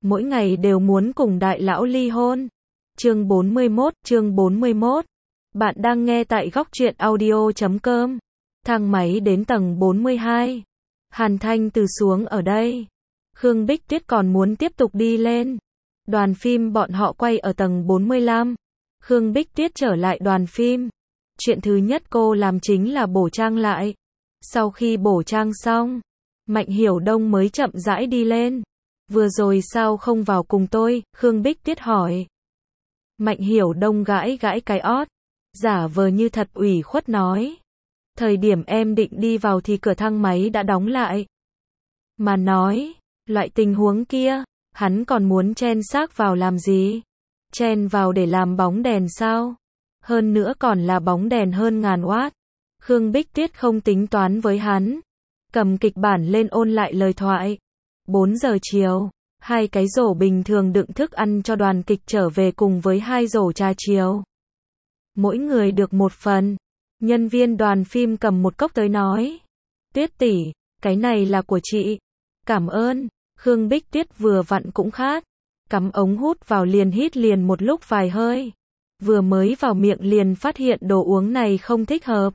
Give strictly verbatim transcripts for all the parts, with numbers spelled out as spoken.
mỗi ngày đều muốn cùng đại lão ly hôn. Chương bốn mươi mốt, chương bốn mươi mốt. Bạn đang nghe tại góc truyện audio chấm com. Thang máy đến tầng bốn mươi hai. Hàn Thanh từ xuống ở đây. Khương Bích Tuyết còn muốn tiếp tục đi lên. Đoàn phim bọn họ quay ở tầng bốn mươi lăm. Khương Bích Tuyết trở lại đoàn phim. Chuyện thứ nhất cô làm chính là bổ trang lại. Sau khi bổ trang xong, Mạnh Hiểu Đông mới chậm rãi đi lên. Vừa rồi sao không vào cùng tôi? Khương Bích Tuyết hỏi. Mạnh Hiểu Đông gãi gãi cái ót, giả vờ như thật ủy khuất nói. Thời điểm em định đi vào thì cửa thang máy đã đóng lại. Mà nói, loại tình huống kia, hắn còn muốn chen xác vào làm gì? Chen vào để làm bóng đèn sao? Hơn nữa còn là bóng đèn hơn ngàn watt. Khương Bích Tuyết không tính toán với hắn. Cầm kịch bản lên ôn lại lời thoại. bốn giờ chiều, hai cái rổ bình thường đựng thức ăn cho đoàn kịch trở về cùng với hai rổ trà chiều. Mỗi người được một phần. Nhân viên đoàn phim cầm một cốc tới nói. Tuyết tỷ, cái này là của chị. Cảm ơn. Khương Bích Tuyết vừa vặn cũng khát. Cắm ống hút vào liền hít liền một lúc vài hơi. Vừa mới vào miệng liền phát hiện đồ uống này không thích hợp.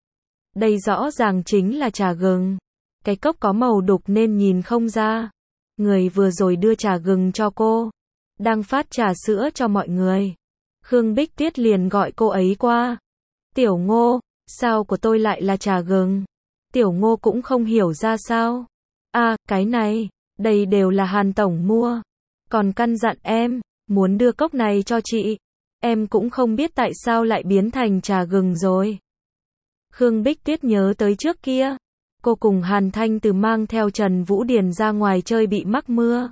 Đây rõ ràng chính là trà gừng. Cái cốc có màu đục nên nhìn không ra. Người vừa rồi đưa trà gừng cho cô, đang phát trà sữa cho mọi người. Khương Bích Tuyết liền gọi cô ấy qua. Tiểu Ngô, sao của tôi lại là trà gừng? Tiểu Ngô cũng không hiểu ra sao. À, cái này, đây đều là Hàn Tổng mua. Còn căn dặn em, muốn đưa cốc này cho chị. Em cũng không biết tại sao lại biến thành trà gừng rồi. Khương Bích Tuyết nhớ tới trước kia. Cô cùng Hàn Thanh từ mang theo Trần Vũ Điền ra ngoài chơi bị mắc mưa.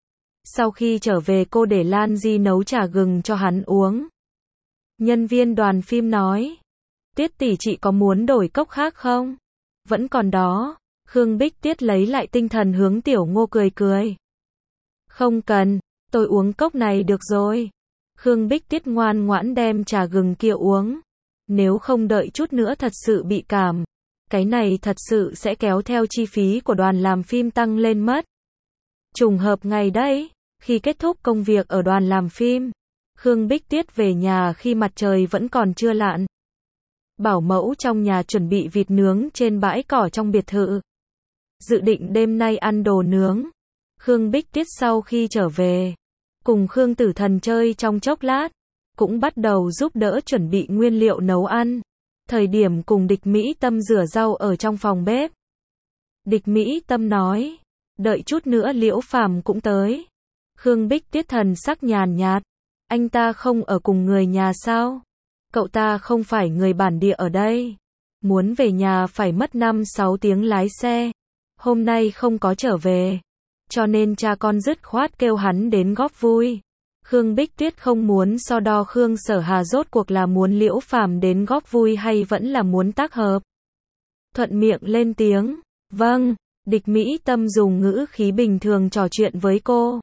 Sau khi trở về cô để Lan Di nấu trà gừng cho hắn uống. Nhân viên đoàn phim nói. Tuyết tỷ chị có muốn đổi cốc khác không? Vẫn còn đó. Khương Bích Tuyết lấy lại tinh thần hướng Tiểu Ngô cười cười. Không cần, tôi uống cốc này được rồi. Khương Bích Tuyết ngoan ngoãn đem trà gừng kia uống. Nếu không đợi chút nữa thật sự bị cảm. Cái này thật sự sẽ kéo theo chi phí của đoàn làm phim tăng lên mất. Trùng hợp ngày đấy, khi kết thúc công việc ở đoàn làm phim, Khương Bích Tuyết về nhà khi mặt trời vẫn còn chưa lặn. Bảo mẫu trong nhà chuẩn bị vịt nướng trên bãi cỏ trong biệt thự. Dự định đêm nay ăn đồ nướng. Khương Bích Tuyết sau khi trở về, cùng Khương Tử Thần chơi trong chốc lát, cũng bắt đầu giúp đỡ chuẩn bị nguyên liệu nấu ăn. Thời điểm cùng Địch Mỹ Tâm rửa rau ở trong phòng bếp. Địch Mỹ Tâm nói, đợi chút nữa Liễu Phàm cũng tới. Khương Bích Tuyết thần sắc nhàn nhạt, anh ta không ở cùng người nhà sao? Cậu ta không phải người bản địa ở đây. Muốn về nhà phải mất năm sáu tiếng lái xe. Hôm nay không có trở về. Cho nên cha con dứt khoát kêu hắn đến góp vui. Khương Bích Tuyết không muốn so đo Khương Sở Hà rốt cuộc là muốn Liễu Phàm đến góp vui hay vẫn là muốn tác hợp. Thuận miệng lên tiếng, vâng, Địch Mỹ Tâm dùng ngữ khí bình thường trò chuyện với cô.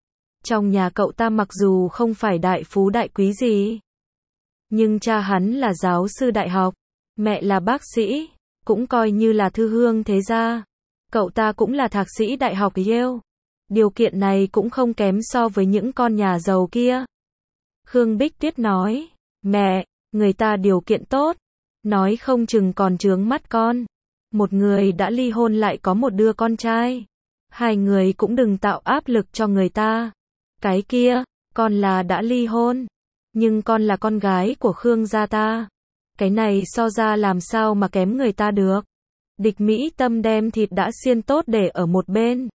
Trong nhà cậu ta mặc dù không phải đại phú đại quý gì, nhưng cha hắn là giáo sư đại học, mẹ là bác sĩ, cũng coi như là thư hương thế gia. Cậu ta cũng là thạc sĩ đại học Yale. Điều kiện này cũng không kém so với những con nhà giàu kia. Khương Bích Tuyết nói, mẹ, người ta điều kiện tốt, nói không chừng còn chướng mắt con. Một người đã ly hôn lại có một đứa con trai. Hai người cũng đừng tạo áp lực cho người ta. Cái kia, con là đã ly hôn, nhưng con là con gái của Khương gia ta. Cái này so ra làm sao mà kém người ta được. Địch Mỹ Tâm đem thịt đã xiên tốt để ở một bên.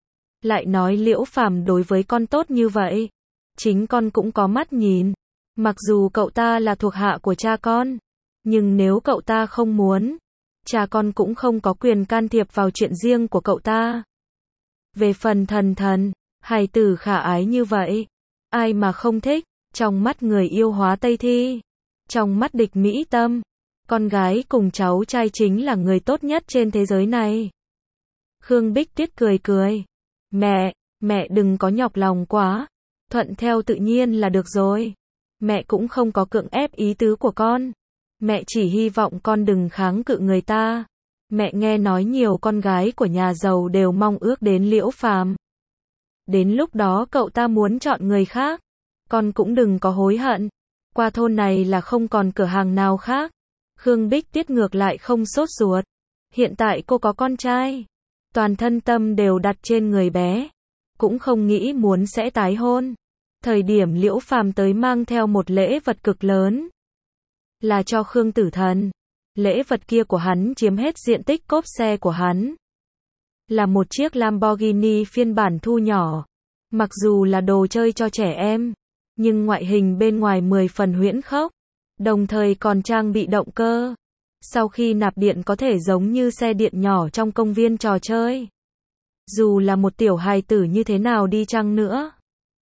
Lại nói Liễu Phàm đối với con tốt như vậy. Chính con cũng có mắt nhìn. Mặc dù cậu ta là thuộc hạ của cha con. Nhưng nếu cậu ta không muốn, cha con cũng không có quyền can thiệp vào chuyện riêng của cậu ta. Về phần Thần Thần, hài tử khả ái như vậy, ai mà không thích, trong mắt người yêu hóa Tây Thi. Trong mắt Địch Mỹ Tâm, con gái cùng cháu trai chính là người tốt nhất trên thế giới này. Khương Bích Tuyết cười cười. Mẹ, mẹ đừng có nhọc lòng quá. Thuận theo tự nhiên là được rồi. Mẹ cũng không có cưỡng ép ý tứ của con. Mẹ chỉ hy vọng con đừng kháng cự người ta. Mẹ nghe nói nhiều con gái của nhà giàu đều mong ước đến Liễu Phàm. Đến lúc đó cậu ta muốn chọn người khác, con cũng đừng có hối hận. Qua thôn này là không còn cửa hàng nào khác. Khương Bích Tuyết ngược lại không sốt ruột. Hiện tại cô có con trai, toàn thân tâm đều đặt trên người bé, cũng không nghĩ muốn sẽ tái hôn. Thời điểm Liễu Phàm tới mang theo một lễ vật cực lớn, là cho Khương Tử Thần. Lễ vật kia của hắn chiếm hết diện tích cốp xe của hắn. Là một chiếc Lamborghini phiên bản thu nhỏ. Mặc dù là đồ chơi cho trẻ em, nhưng ngoại hình bên ngoài mười phần huyễn khốc, đồng thời còn trang bị động cơ. Sau khi nạp điện có thể giống như xe điện nhỏ trong công viên trò chơi. Dù là một tiểu hài tử như thế nào đi chăng nữa,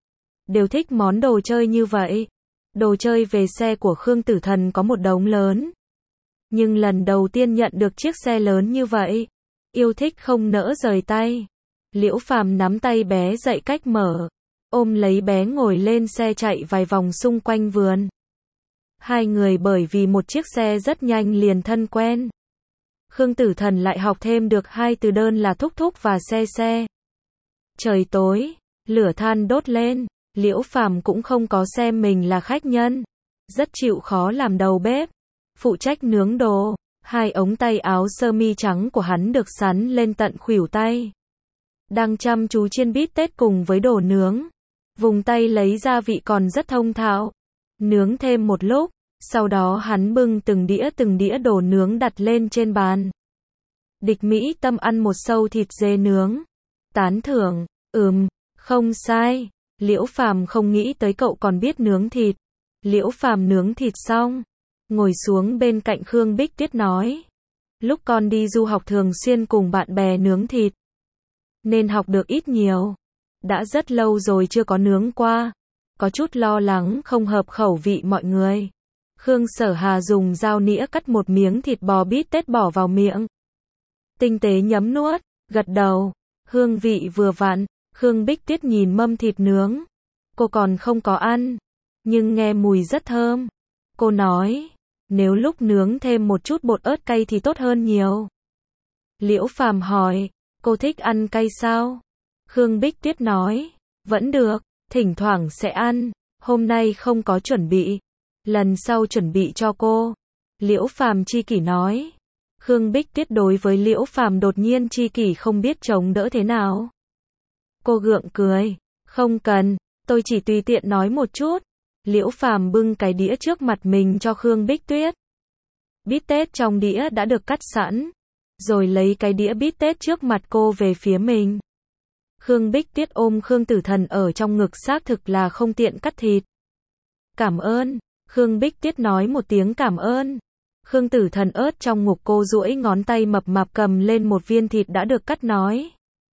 đều thích món đồ chơi như vậy. Đồ chơi về xe của Khương Tử Thần có một đống lớn. Nhưng lần đầu tiên nhận được chiếc xe lớn như vậy, yêu thích không nỡ rời tay. Liễu Phàm nắm tay bé dậy cách mở, ôm lấy bé ngồi lên xe chạy vài vòng xung quanh vườn. Hai người bởi vì một chiếc xe rất nhanh liền thân quen. Khương Tử Thần lại học thêm được hai từ đơn là thúc thúc và xe xe. Trời tối, lửa than đốt lên, Liễu Phàm cũng không có xem mình là khách nhân, rất chịu khó làm đầu bếp, phụ trách nướng đồ. Hai ống tay áo sơ mi trắng của hắn được sắn lên tận khuỷu tay, đang chăm chú chiên bít tết cùng với đồ nướng. Vùng tay lấy gia vị còn rất thông thạo. Nướng thêm một lúc, sau đó hắn bưng từng đĩa từng đĩa đồ nướng đặt lên trên bàn. Địch Mỹ Tâm ăn một sâu thịt dê nướng, tán thưởng, ừm, không sai. Liễu Phàm không nghĩ tới cậu còn biết nướng thịt. Liễu Phàm nướng thịt xong, ngồi xuống bên cạnh Khương Bích Tuyết nói, lúc con đi du học thường xuyên cùng bạn bè nướng thịt, nên học được ít nhiều. Đã rất lâu rồi chưa có nướng qua, có chút lo lắng không hợp khẩu vị mọi người. Khương Sở Hà dùng dao nĩa cắt một miếng thịt bò bít tết bỏ vào miệng, tinh tế nhấm nuốt, gật đầu, hương vị vừa vặn. Khương Bích Tuyết nhìn mâm thịt nướng, cô còn không có ăn, nhưng nghe mùi rất thơm. Cô nói, nếu lúc nướng thêm một chút bột ớt cay thì tốt hơn nhiều. Liễu Phàm hỏi, cô thích ăn cay sao? Khương Bích Tuyết nói, vẫn được, thỉnh thoảng sẽ ăn, hôm nay không có chuẩn bị, lần sau chuẩn bị cho cô. Liễu Phàm chi kỷ nói. Khương Bích Tuyết đối với Liễu Phàm đột nhiên chi kỷ không biết chống đỡ thế nào. Cô gượng cười, không cần, tôi chỉ tùy tiện nói một chút. Liễu Phàm bưng cái đĩa trước mặt mình cho Khương Bích Tuyết. Bít tết trong đĩa đã được cắt sẵn, rồi lấy cái đĩa bít tết trước mặt cô về phía mình. Khương Bích Tuyết ôm Khương Tử Thần ở trong ngực, xác thực là không tiện cắt thịt. Cảm ơn. Khương Bích Tuyết nói một tiếng cảm ơn. Khương Tử Thần ớt trong ngực cô duỗi ngón tay mập mạp cầm lên một viên thịt đã được cắt nói,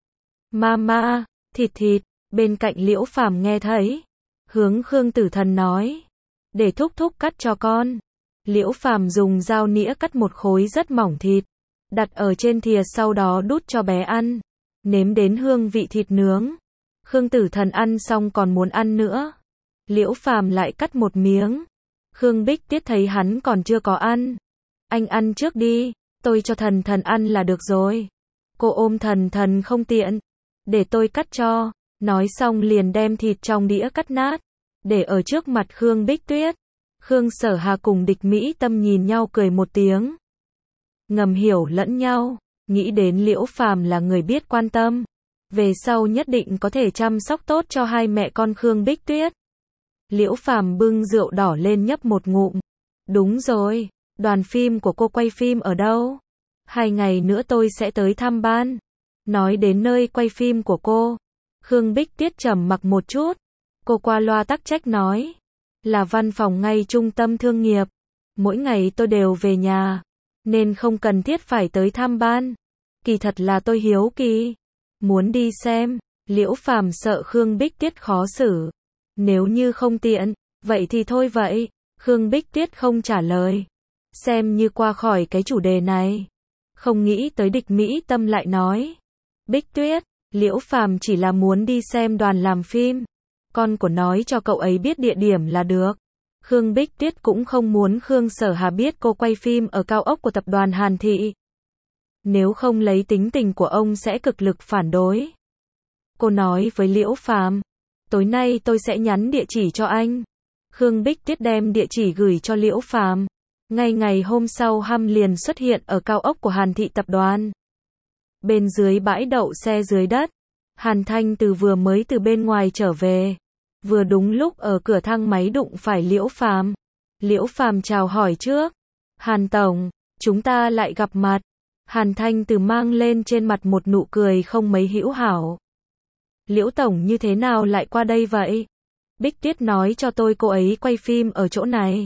Mama, thịt thịt. Bên cạnh Liễu Phàm nghe thấy, hướng Khương Tử Thần nói, để thúc thúc cắt cho con. Liễu Phàm dùng dao nĩa cắt một khối rất mỏng thịt, đặt ở trên thìa, sau đó đút cho bé ăn, nếm đến hương vị thịt nướng. Khương Tử Thần ăn xong còn muốn ăn nữa. Liễu Phàm lại cắt một miếng. Khương Bích Tuyết thấy hắn còn chưa có ăn, anh ăn trước đi, tôi cho Thần Thần ăn là được rồi. Cô ôm Thần Thần không tiện, để tôi cắt cho. Nói xong liền đem thịt trong đĩa cắt nát, để ở trước mặt Khương Bích Tuyết. Khương Sở Hà cùng Địch Mỹ Tâm nhìn nhau cười một tiếng, ngầm hiểu lẫn nhau, nghĩ đến Liễu Phàm là người biết quan tâm, về sau nhất định có thể chăm sóc tốt cho hai mẹ con Khương Bích Tuyết. Liễu Phàm bưng rượu đỏ lên nhấp một ngụm. Đúng rồi, đoàn phim của cô quay phim ở đâu? Hai ngày nữa tôi sẽ tới thăm ban. Nói đến nơi quay phim của cô, Khương Bích Tuyết trầm mặc một chút. Cô qua loa tắc trách nói, là văn phòng ngay trung tâm thương nghiệp. Mỗi ngày tôi đều về nhà, nên không cần thiết phải tới thăm ban. Kỳ thật là tôi hiếu kỳ, muốn đi xem. Liễu Phàm sợ Khương Bích Tuyết khó xử. Nếu như không tiện, vậy thì thôi vậy. Khương Bích Tuyết không trả lời, xem như qua khỏi cái chủ đề này. Không nghĩ tới Địch Mỹ Tâm lại nói, Bích Tuyết, Liễu Phàm chỉ là muốn đi xem đoàn làm phim, con của nói cho cậu ấy biết địa điểm là được. Khương Bích Tuyết cũng không muốn Khương Sở Hà biết cô quay phim ở cao ốc của tập đoàn Hàn Thị. Nếu không lấy tính tình của ông sẽ cực lực phản đối. Cô nói với Liễu Phàm, tối nay tôi sẽ nhắn địa chỉ cho anh. Khương Bích Tuyết đem địa chỉ gửi cho Liễu Phàm. Ngay ngày hôm sau Hăm liền xuất hiện ở cao ốc của Hàn Thị Tập đoàn. Bên dưới bãi đậu xe dưới đất, Hàn Thanh Từ vừa mới từ bên ngoài trở về. Vừa đúng lúc ở cửa thang máy đụng phải Liễu Phàm. Liễu Phàm chào hỏi trước. Hàn Tổng, chúng ta lại gặp mặt. Hàn Thanh Từ mang lên trên mặt một nụ cười không mấy hữu hảo. Liễu Tổng như thế nào lại qua đây vậy? Bích Tuyết nói cho tôi cô ấy quay phim ở chỗ này.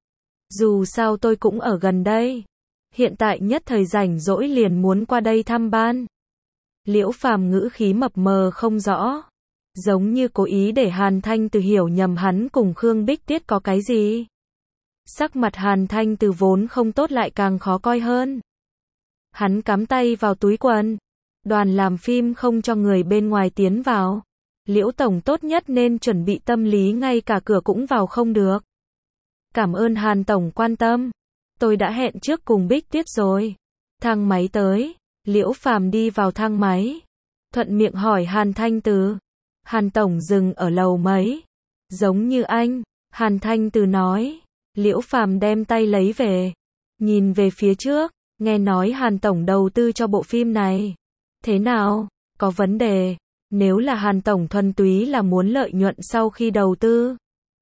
Dù sao tôi cũng ở gần đây. Hiện tại nhất thời rảnh rỗi liền muốn qua đây thăm ban. Liễu Phàm ngữ khí mập mờ không rõ. Giống như cố ý để Hàn Thanh Từ hiểu nhầm hắn cùng Khương Bích Tuyết có cái gì. Sắc mặt Hàn Thanh Từ vốn không tốt lại càng khó coi hơn. Hắn cắm tay vào túi quần. Đoàn làm phim không cho người bên ngoài tiến vào. Liễu Tổng tốt nhất nên chuẩn bị tâm lý ngay cả cửa cũng vào không được. Cảm ơn Hàn Tổng quan tâm. Tôi đã hẹn trước cùng Bích Tuyết rồi. Thang máy tới. Liễu Phàm đi vào thang máy. Thuận miệng hỏi Hàn Thanh Từ. Hàn Tổng dừng ở lầu mấy? Giống như anh. Hàn Thanh Từ nói. Liễu Phàm đem tay lấy về. Nhìn về phía trước. Nghe nói Hàn Tổng đầu tư cho bộ phim này. Thế nào? Có vấn đề. Nếu là Hàn Tổng thuần túy là muốn lợi nhuận sau khi đầu tư.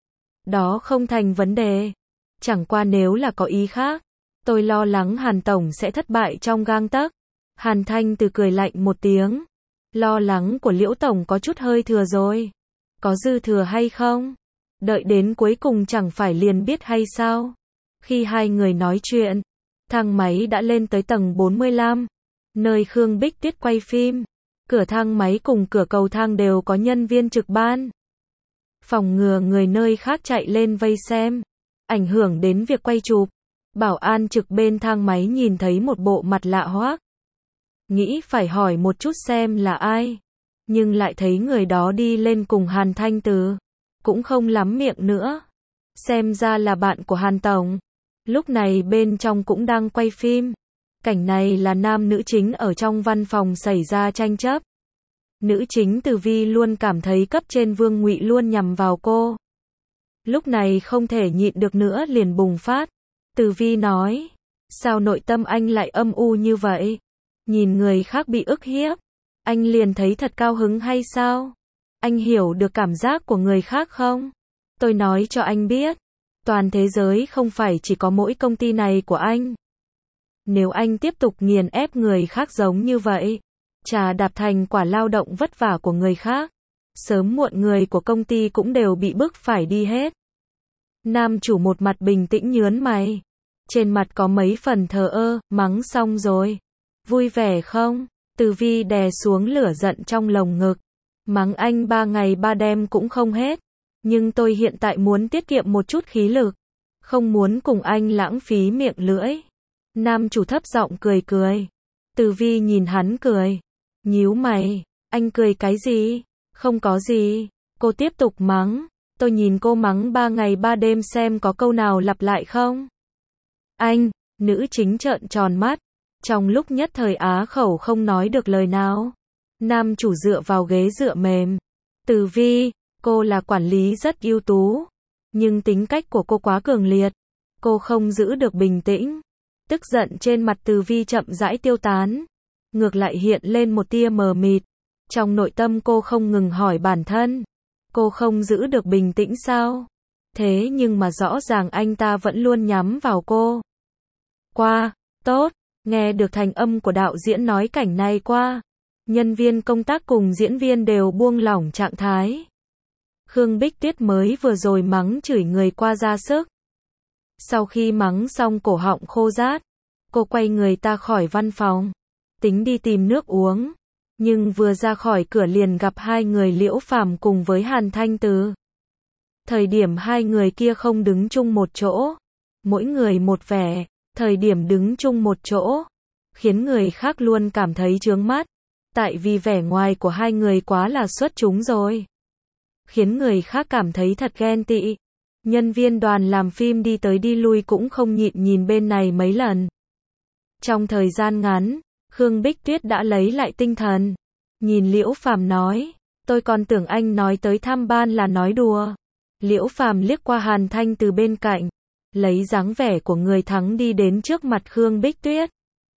Đó không thành vấn đề. Chẳng qua nếu là có ý khác. Tôi lo lắng Hàn Tổng sẽ thất bại trong gang tấc. Hàn Thanh Từ cười lạnh một tiếng. Lo lắng của Liễu Tổng có chút hơi thừa rồi. Có dư thừa hay không? Đợi đến cuối cùng chẳng phải liền biết hay sao? Khi hai người nói chuyện, thang máy đã lên tới tầng bốn mươi lăm. Nơi Khương Bích Tuyết quay phim. Cửa thang máy cùng cửa cầu thang đều có nhân viên trực ban. Phòng ngừa người nơi khác chạy lên vây xem. Ảnh hưởng đến việc quay chụp. Bảo an trực bên thang máy nhìn thấy một bộ mặt lạ hoắc. Nghĩ phải hỏi một chút xem là ai. Nhưng lại thấy người đó đi lên cùng Hàn Thanh Từ. Cũng không lắm miệng nữa. Xem ra là bạn của Hàn Tổng. Lúc này bên trong cũng đang quay phim. Cảnh này là nam nữ chính ở trong văn phòng xảy ra tranh chấp. Nữ chính Từ Vi luôn cảm thấy cấp trên Vương Ngụy luôn nhằm vào cô. Lúc này không thể nhịn được nữa liền bùng phát. Từ Vi nói, sao nội tâm anh lại âm u như vậy? Nhìn người khác bị ức hiếp, anh liền thấy thật cao hứng hay sao? Anh hiểu được cảm giác của người khác không? Tôi nói cho anh biết, toàn thế giới không phải chỉ có mỗi công ty này của anh. Nếu anh tiếp tục nghiền ép người khác giống như vậy, trà đạp thành quả lao động vất vả của người khác, sớm muộn người của công ty cũng đều bị bức phải đi hết. Nam chủ một mặt bình tĩnh nhớn mày, trên mặt có mấy phần thờ ơ, mắng xong rồi. Vui vẻ không? Từ Vi đè xuống lửa giận trong lồng ngực. Mắng anh ba ngày ba đêm cũng không hết. Nhưng tôi hiện tại muốn tiết kiệm một chút khí lực. Không muốn cùng anh lãng phí miệng lưỡi. Nam chủ thấp giọng cười cười. Từ Vi nhìn hắn cười. Nhíu mày. Anh cười cái gì? Không có gì. Cô tiếp tục mắng. Tôi nhìn cô mắng ba ngày ba đêm xem có câu nào lặp lại không? Anh, nữ chính trợn tròn mắt. Trong lúc nhất thời á khẩu không nói được lời nào. Nam chủ dựa vào ghế dựa mềm. Từ Vi, cô là quản lý rất ưu tú. Nhưng tính cách của cô quá cường liệt. Cô không giữ được bình tĩnh. Tức giận trên mặt Từ Vi chậm rãi tiêu tán. Ngược lại hiện lên một tia mờ mịt. Trong nội tâm cô không ngừng hỏi bản thân. Cô không giữ được bình tĩnh sao? Thế nhưng mà rõ ràng anh ta vẫn luôn nhắm vào cô. Qua, tốt, nghe được thành âm của đạo diễn nói cảnh này qua. Nhân viên công tác cùng diễn viên đều buông lỏng trạng thái. Khương Bích Tuyết mới vừa rồi mắng chửi người qua ra sức. Sau khi mắng xong cổ họng khô rát, cô quay người ta khỏi văn phòng. Tính đi tìm nước uống. Nhưng vừa ra khỏi cửa liền gặp hai người Liễu Phàm cùng với Hàn Thanh Từ. Thời điểm hai người kia không đứng chung một chỗ. Mỗi người một vẻ. Thời điểm đứng chung một chỗ. Khiến người khác luôn cảm thấy chướng mắt. Tại vì vẻ ngoài của hai người quá là xuất chúng rồi. Khiến người khác cảm thấy thật ghen tị. Nhân viên đoàn làm phim đi tới đi lui cũng không nhịn nhìn bên này mấy lần. Trong thời gian ngắn, Khương Bích Tuyết đã lấy lại tinh thần. Nhìn Liễu Phàm nói, Tôi còn tưởng anh nói tới thăm ban là nói đùa. Liễu Phàm liếc qua Hàn Thanh từ bên cạnh, lấy dáng vẻ của người thắng đi đến trước mặt Khương Bích Tuyết.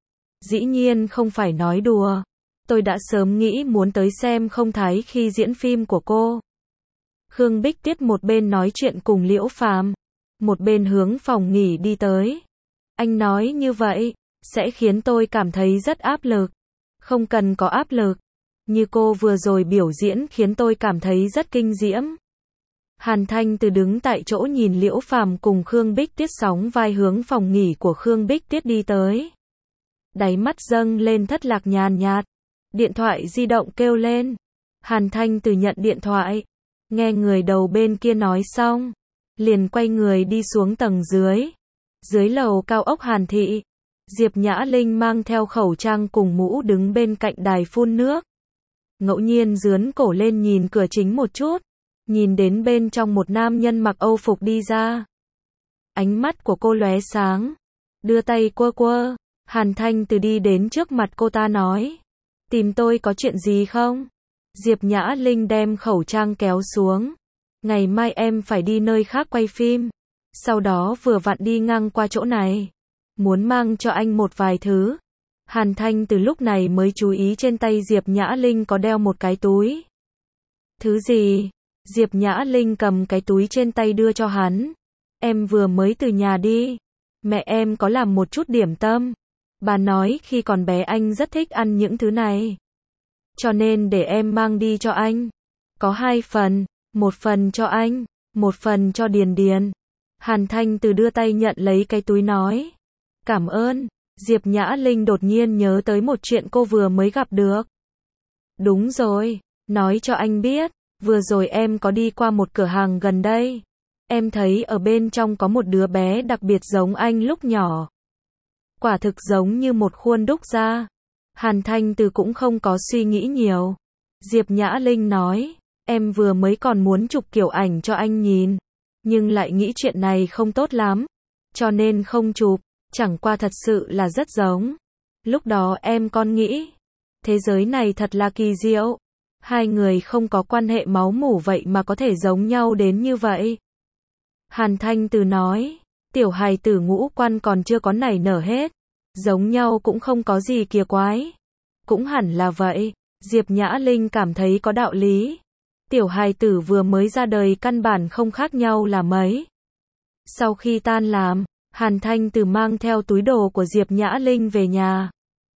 Dĩ nhiên không phải nói đùa. Tôi đã sớm nghĩ muốn tới xem Không Thái khi diễn phim của cô. Khương Bích Tuyết một bên nói chuyện cùng Liễu Phàm, một bên hướng phòng nghỉ đi tới. Anh nói như vậy, sẽ khiến tôi cảm thấy rất áp lực. Không cần có áp lực. Như cô vừa rồi biểu diễn khiến tôi cảm thấy rất kinh diễm. Hàn Thanh từ đứng tại chỗ nhìn Liễu Phàm cùng Khương Bích Tuyết sóng vai hướng phòng nghỉ của Khương Bích Tuyết đi tới. Đáy mắt dâng lên thất lạc nhàn nhạt. Điện thoại di động kêu lên. Hàn Thanh từ nhận điện thoại. Nghe người đầu bên kia nói xong, liền quay người đi xuống tầng dưới. Dưới lầu cao ốc Hàn Thị, Diệp Nhã Linh mang theo khẩu trang cùng mũ đứng bên cạnh đài phun nước. Ngẫu nhiên dướn cổ lên nhìn cửa chính một chút, nhìn đến bên trong một nam nhân mặc Âu phục đi ra. Ánh mắt của cô lóe sáng, đưa tay quơ quơ. Hàn Thanh từ đi đến trước mặt cô ta nói, tìm tôi có chuyện gì không? Diệp Nhã Linh đem khẩu trang kéo xuống. Ngày mai em phải đi nơi khác quay phim. Sau đó vừa vặn đi ngang qua chỗ này. Muốn mang cho anh một vài thứ. Hàn Thanh từ lúc này mới chú ý trên tay Diệp Nhã Linh có đeo một cái túi. Thứ gì? Diệp Nhã Linh cầm cái túi trên tay đưa cho hắn. Em vừa mới từ nhà đi. Mẹ em có làm một chút điểm tâm. Bà nói khi còn bé anh rất thích ăn những thứ này. Cho nên để em mang đi cho anh. Có hai phần, một phần cho anh, một phần cho Điền Điền. Hàn Thanh từ đưa tay nhận lấy cái túi nói. Cảm ơn. Diệp Nhã Linh đột nhiên nhớ tới một chuyện cô vừa mới gặp được. Đúng rồi, nói cho anh biết, vừa rồi em có đi qua một cửa hàng gần đây. Em thấy ở bên trong có một đứa bé đặc biệt giống anh lúc nhỏ. Quả thực giống như một khuôn đúc ra. Hàn Thanh từ cũng không có suy nghĩ nhiều. Diệp Nhã Linh nói, em vừa mới còn muốn chụp kiểu ảnh cho anh nhìn, nhưng lại nghĩ chuyện này không tốt lắm, cho nên không chụp, chẳng qua thật sự là rất giống. Lúc đó em còn nghĩ, thế giới này thật là kỳ diệu, hai người không có quan hệ máu mủ vậy mà có thể giống nhau đến như vậy. Hàn Thanh từ nói, tiểu hài tử ngũ quan còn chưa có nảy nở hết, giống nhau cũng không có gì kỳ quái. Cũng hẳn là vậy, Diệp Nhã Linh cảm thấy có đạo lý. Tiểu hài tử vừa mới ra đời căn bản không khác nhau là mấy. Sau khi tan làm, Hàn Thanh từ mang theo túi đồ của Diệp Nhã Linh về nhà.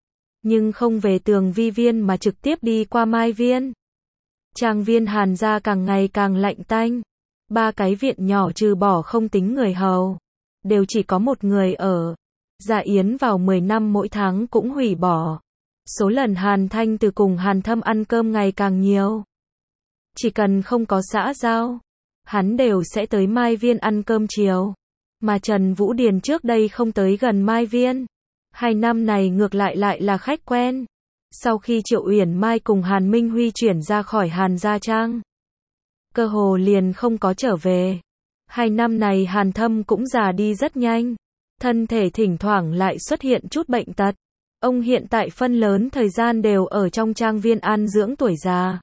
Nhưng không về Tường Vi Viên mà trực tiếp đi qua Mai Viên. Trang viên Hàn gia càng ngày càng lạnh tanh. Ba cái viện nhỏ trừ bỏ không tính người hầu, đều chỉ có một người ở. Dạ yến vào mười năm mỗi tháng cũng hủy bỏ. Số lần Hàn Thanh từ cùng Hàn Thâm ăn cơm ngày càng nhiều. Chỉ cần không có xã giao, hắn đều sẽ tới Mai Viên ăn cơm chiều. Mà Trần Vũ Điền trước đây không tới gần Mai Viên. Hai năm này ngược lại lại là khách quen. Sau khi Triệu Uyển Mai cùng Hàn Minh Huy chuyển ra khỏi Hàn Gia Trang, cơ hồ liền không có trở về. Hai năm này Hàn Thâm cũng già đi rất nhanh. Thân thể thỉnh thoảng lại xuất hiện chút bệnh tật. Ông hiện tại phân lớn thời gian đều ở trong trang viên an dưỡng tuổi già.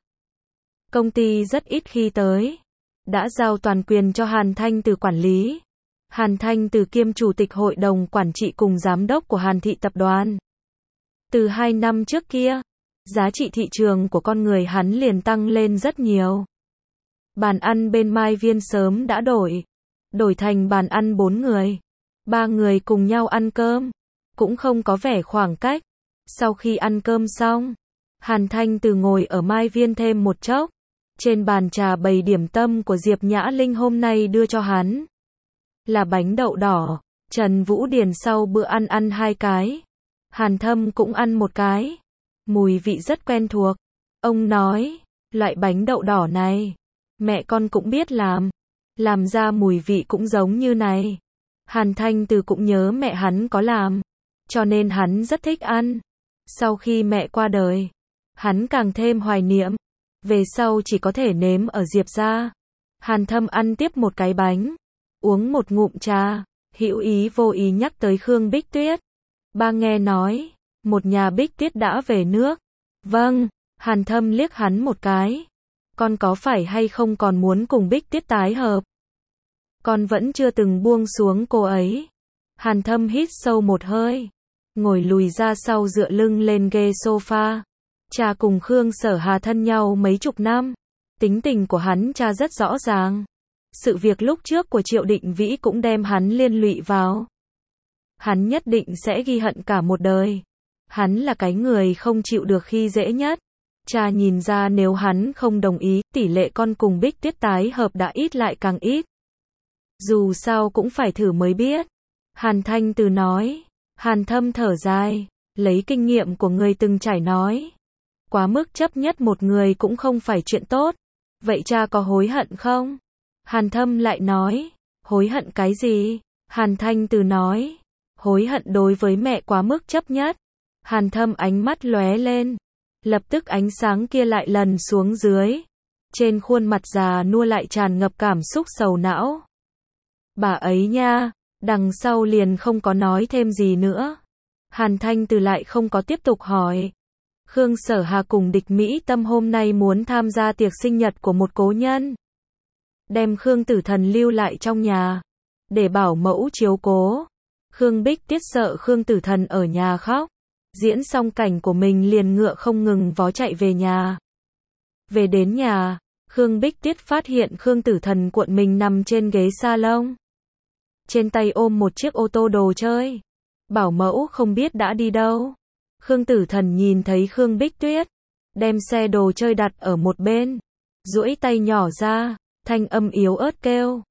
Công ty rất ít khi tới. Đã giao toàn quyền cho Hàn Thanh từ quản lý. Hàn Thanh từ kiêm chủ tịch hội đồng quản trị cùng giám đốc của Hàn Thị tập đoàn. Từ hai năm trước kia, giá trị thị trường của con người hắn liền tăng lên rất nhiều. Bàn ăn bên Mai Viên sớm đã đổi. Đổi thành bàn ăn bốn người. Ba người cùng nhau ăn cơm. Cũng không có vẻ khoảng cách. Sau khi ăn cơm xong, Hàn Thanh từ ngồi ở Mai Viên thêm một chốc. Trên bàn trà bày điểm tâm của Diệp Nhã Linh hôm nay đưa cho hắn. Là bánh đậu đỏ. Trần Vũ Điền sau bữa ăn ăn hai cái. Hàn Thâm cũng ăn một cái. Mùi vị rất quen thuộc. Ông nói, loại bánh đậu đỏ này, mẹ con cũng biết làm. Làm ra mùi vị cũng giống như này. Hàn Thanh từ cũng nhớ mẹ hắn có làm. Cho nên hắn rất thích ăn. Sau khi mẹ qua đời, hắn càng thêm hoài niệm. Về sau chỉ có thể nếm ở Diệp gia. Hàn Thâm ăn tiếp một cái bánh. Uống một ngụm trà. Hữu ý vô ý nhắc tới Khương Bích Tuyết. Ba nghe nói, một nhà Bích Tuyết đã về nước. Vâng, Hàn Thâm liếc hắn một cái. con có phải hay không còn muốn cùng Bích Tuyết tái hợp? Con vẫn chưa từng buông xuống cô ấy. Hàn Thâm hít sâu một hơi, ngồi lùi ra sau dựa lưng lên ghế sofa. Cha cùng Khương Sở Hà thân nhau mấy chục năm, tính tình của hắn cha rất rõ ràng. Sự việc lúc trước của Triệu Định Vĩ cũng đem hắn liên lụy vào. Hắn nhất định sẽ ghi hận cả một đời. Hắn là cái người không chịu được khi dễ nhất. Cha nhìn ra nếu hắn không đồng ý, tỷ lệ con cùng Bích Tuyết tái hợp đã ít lại càng ít. Dù sao cũng phải thử mới biết. Hàn Thanh Từ nói. Hàn Thâm thở dài, lấy kinh nghiệm của người từng trải nói. Quá mức chấp nhất một người cũng không phải chuyện tốt. Vậy cha có hối hận không? Hàn Thâm lại nói. Hối hận cái gì? Hàn Thanh Từ nói. Hối hận đối với mẹ quá mức chấp nhất. Hàn Thâm ánh mắt lóe lên. Lập tức ánh sáng kia lại lần xuống dưới. Trên khuôn mặt già nua lại tràn ngập cảm xúc sầu não. Bà ấy nha, đằng sau liền không có nói thêm gì nữa. Hàn Thanh Từ lại không có tiếp tục hỏi. Khương Sở Hà cùng Địch Mỹ Tâm hôm nay muốn tham gia tiệc sinh nhật của một cố nhân. Đem Khương Tử Thần lưu lại trong nhà, để bảo mẫu chiếu cố. Khương Bích Tuyết sợ Khương Tử Thần ở nhà khóc. Diễn xong cảnh của mình liền ngựa không ngừng vó chạy về nhà. Về đến nhà, Khương Bích Tuyết phát hiện Khương Tử Thần cuộn mình nằm trên ghế salon. Trên tay ôm một chiếc ô tô đồ chơi. Bảo mẫu không biết đã đi đâu. Khương Tử Thần nhìn thấy Khương Bích Tuyết, đem xe đồ chơi đặt ở một bên, duỗi tay nhỏ ra, thanh âm yếu ớt kêu.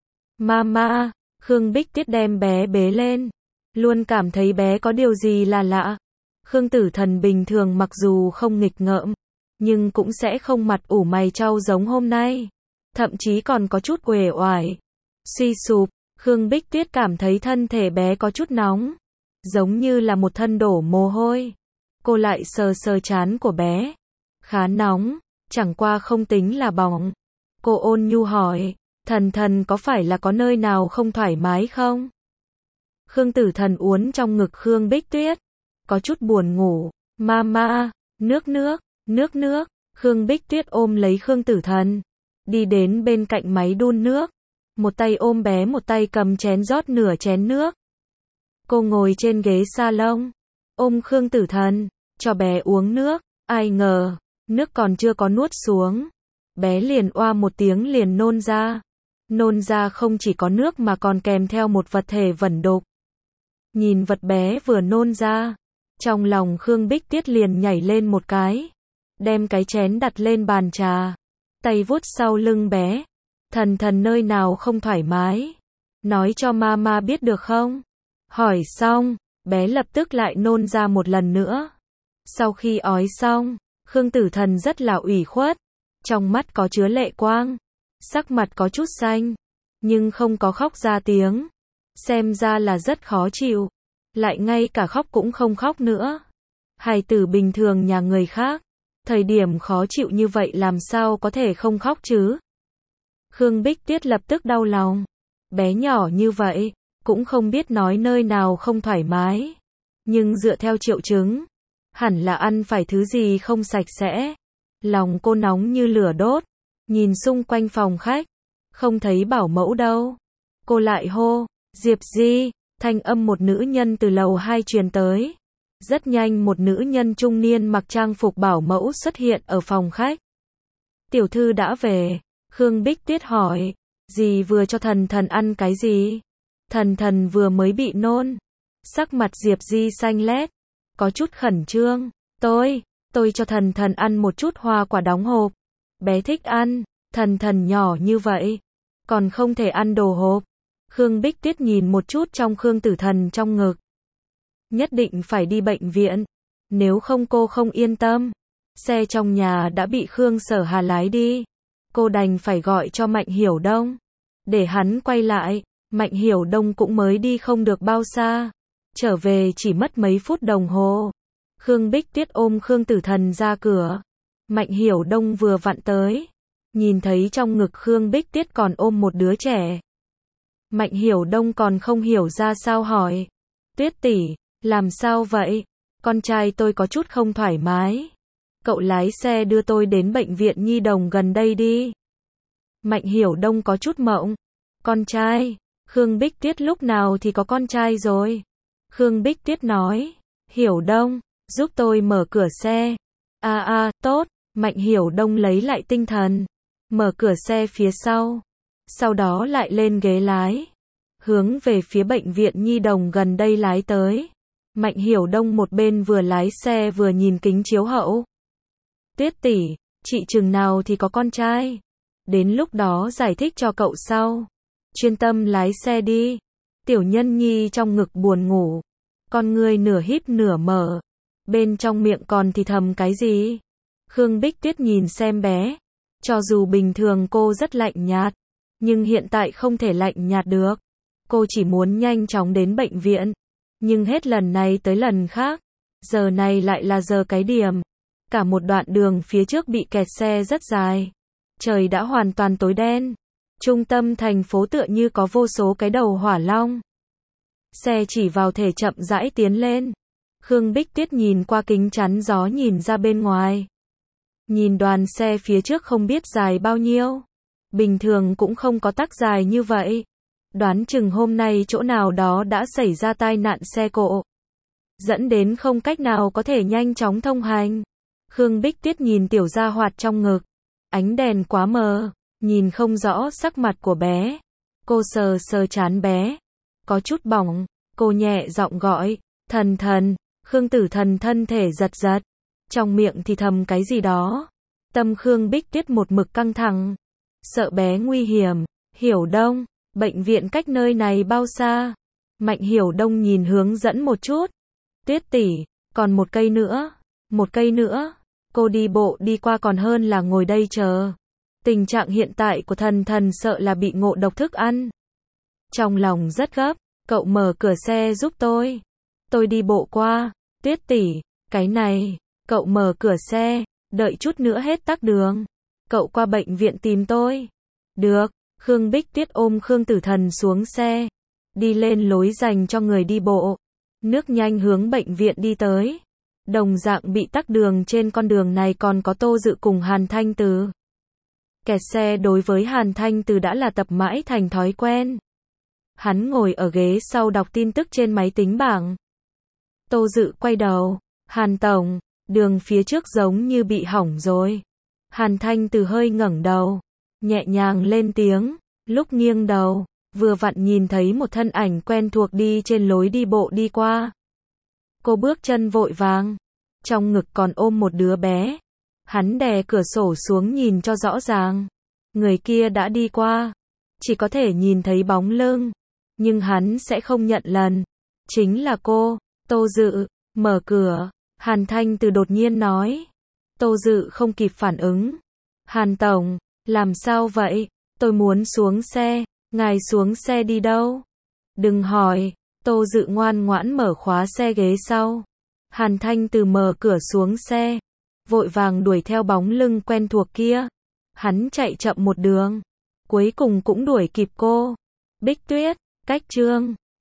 Mama, Khương Bích Tuyết đem bé bế lên. Luôn cảm thấy bé có điều gì là lạ. Khương Tử Thần bình thường mặc dù không nghịch ngợm, nhưng cũng sẽ không mặt ủ mày trao giống hôm nay. Thậm chí còn có chút uể oải, suy sụp. Khương Bích Tuyết cảm thấy thân thể bé có chút nóng, giống như là một thân đổ mồ hôi. Cô lại sờ sờ trán của bé. Khá nóng, chẳng qua không tính là bỏng. Cô ôn nhu hỏi, Thần Thần có phải là có nơi nào không thoải mái không? Khương Tử Thần uốn trong ngực Khương Bích Tuyết, có chút buồn ngủ. Mama, nước nước, nước nước. Khương Bích Tuyết ôm lấy Khương Tử Thần, đi đến bên cạnh máy đun nước. Một tay ôm bé, một tay cầm chén rót nửa chén nước. Cô ngồi trên ghế salon, ôm Khương Tử Thần, cho bé uống nước. Ai ngờ, nước còn chưa có nuốt xuống, bé liền oa một tiếng liền nôn ra. Nôn ra không chỉ có nước mà còn kèm theo một vật thể vẩn đục. Nhìn vật bé vừa nôn ra, trong lòng Khương Bích Tuyết liền nhảy lên một cái, đem cái chén đặt lên bàn trà, tay vuốt sau lưng bé. Thần Thần nơi nào không thoải mái? Nói cho mama biết được không? Hỏi xong, bé lập tức lại nôn ra một lần nữa. Sau khi ói xong, Khương Tử Thần rất là ủy khuất, trong mắt có chứa lệ quang, sắc mặt có chút xanh, nhưng không có khóc ra tiếng. Xem ra là rất khó chịu, lại ngay cả khóc cũng không khóc nữa. Hài tử bình thường nhà người khác, thời điểm khó chịu như vậy làm sao có thể không khóc chứ? Khương Bích Tuyết lập tức đau lòng. Bé nhỏ như vậy, cũng không biết nói nơi nào không thoải mái. Nhưng dựa theo triệu chứng, hẳn là ăn phải thứ gì không sạch sẽ. Lòng cô nóng như lửa đốt, nhìn xung quanh phòng khách, không thấy bảo mẫu đâu. Cô lại hô, Diệp Di, thanh âm một nữ nhân từ lầu hai truyền tới. Rất nhanh một nữ nhân trung niên mặc trang phục bảo mẫu xuất hiện ở phòng khách. Tiểu thư đã về. Khương Bích Tuyết hỏi, dì vừa cho Thần Thần ăn cái gì? Thần Thần vừa mới bị nôn. Sắc mặt Diệp Di xanh lét, có chút khẩn trương. Tôi, tôi cho Thần Thần ăn một chút hoa quả đóng hộp. Bé thích ăn, Thần Thần nhỏ như vậy, còn không thể ăn đồ hộp. Khương Bích Tuyết nhìn một chút trong Khương Tử Thần trong ngực. Nhất định phải đi bệnh viện, nếu không cô không yên tâm. Xe trong nhà đã bị Khương Sở Hà lái đi. Cô đành phải gọi cho Mạnh Hiểu Đông, để hắn quay lại. Mạnh Hiểu Đông cũng mới đi không được bao xa, trở về chỉ mất mấy phút đồng hồ. Khương Bích Tuyết ôm Khương Tử Thần ra cửa. Mạnh Hiểu Đông vừa vặn tới, nhìn thấy trong ngực Khương Bích Tuyết còn ôm một đứa trẻ. Mạnh Hiểu Đông còn không hiểu ra sao hỏi, Tuyết tỷ, làm sao vậy? Con trai tôi có chút không thoải mái. cậu lái xe đưa tôi đến bệnh viện nhi đồng gần đây đi. Mạnh Hiểu Đông có chút mộng. Con trai? Khương Bích Tuyết lúc nào thì có con trai rồi? Khương Bích Tuyết nói. Hiểu Đông, giúp tôi mở cửa xe. À à, tốt. Mạnh Hiểu Đông lấy lại tinh thần. Mở cửa xe phía sau. Sau đó lại lên ghế lái. Hướng về phía bệnh viện nhi đồng gần đây lái tới. Mạnh Hiểu Đông một bên vừa lái xe vừa nhìn kính chiếu hậu. Tuyết tỷ, chị chừng nào thì có con trai? Đến lúc đó giải thích cho cậu sau. Chuyên tâm lái xe đi. Tiểu Nhân Nhi trong ngực buồn ngủ. Con ngươi nửa híp nửa mở. Bên trong miệng còn thì thầm cái gì? Khương Bích Tuyết nhìn xem bé. Cho dù bình thường cô rất lạnh nhạt, nhưng hiện tại không thể lạnh nhạt được. Cô chỉ muốn nhanh chóng đến bệnh viện. Nhưng hết lần này tới lần khác. Giờ này lại là giờ cái điểm. Cả một đoạn đường phía trước bị kẹt xe rất dài. Trời đã hoàn toàn tối đen. Trung tâm thành phố tựa như có vô số cái đầu hỏa long. Xe chỉ vào thể chậm rãi tiến lên. Khương Bích Tuyết nhìn qua kính chắn gió nhìn ra bên ngoài. Nhìn đoàn xe phía trước không biết dài bao nhiêu. Bình thường cũng không có tắc dài như vậy. Đoán chừng hôm nay chỗ nào đó đã xảy ra tai nạn xe cộ. Dẫn đến không cách nào có thể nhanh chóng thông hành. Khương Bích Tuyết nhìn tiểu gia hoạt trong ngực. Ánh đèn quá mờ, nhìn không rõ sắc mặt của bé. Cô sờ sờ trán bé. Có chút bỏng, cô nhẹ giọng gọi. Thần thần, Khương Tử Thần thân thể giật giật. Trong miệng thì thầm cái gì đó. Tâm Khương Bích Tuyết một mực căng thẳng. Sợ bé nguy hiểm. Hiểu Đông, bệnh viện cách nơi này bao xa? Mạnh Hiểu Đông nhìn hướng dẫn một chút. Tuyết tỷ, còn một cây nữa. Một cây nữa. Cô đi bộ đi qua còn hơn là ngồi đây chờ. Tình trạng hiện tại của thần thần sợ là bị ngộ độc thức ăn. Trong lòng rất gấp. Cậu mở cửa xe giúp tôi. Tôi đi bộ qua. Tuyết tỷ, cái này. Cậu mở cửa xe. Đợi chút nữa hết tắc đường. Cậu qua bệnh viện tìm tôi. Được. Khương Bích Tuyết ôm Khương Tử Thần xuống xe. Đi lên lối dành cho người đi bộ. Nước nhanh hướng bệnh viện đi tới. Đồng dạng bị tắc đường trên con đường này còn có Tô Dự cùng Hàn Thanh Từ. Kẹt xe đối với Hàn Thanh Từ đã là tập mãi thành thói quen. Hắn ngồi ở ghế sau đọc tin tức trên máy tính bảng. Tô Dự quay đầu. Hàn tổng, đường phía trước giống như bị hỏng rồi. Hàn Thanh Từ hơi ngẩng đầu. Nhẹ nhàng lên tiếng. Lúc nghiêng đầu, vừa vặn nhìn thấy một thân ảnh quen thuộc đi trên lối đi bộ đi qua. Cô bước chân vội vàng. Trong ngực còn ôm một đứa bé. Hắn đè cửa sổ xuống nhìn cho rõ ràng. Người kia đã đi qua. Chỉ có thể nhìn thấy bóng lưng. Nhưng hắn sẽ không nhận lần. Chính là cô. Tô Dự, mở cửa. Hàn Thanh Từ đột nhiên nói. Tô Dự không kịp phản ứng. Hàn tổng, làm sao vậy? Tôi muốn xuống xe. Ngài xuống xe đi đâu? Đừng hỏi. Tô Dự ngoan ngoãn mở khóa xe ghế sau. Hàn Thanh Từ mở cửa xuống xe. Vội vàng đuổi theo bóng lưng quen thuộc kia. Hắn chạy chậm một đường. Cuối cùng cũng đuổi kịp cô. Bích Tuyết, cách chương.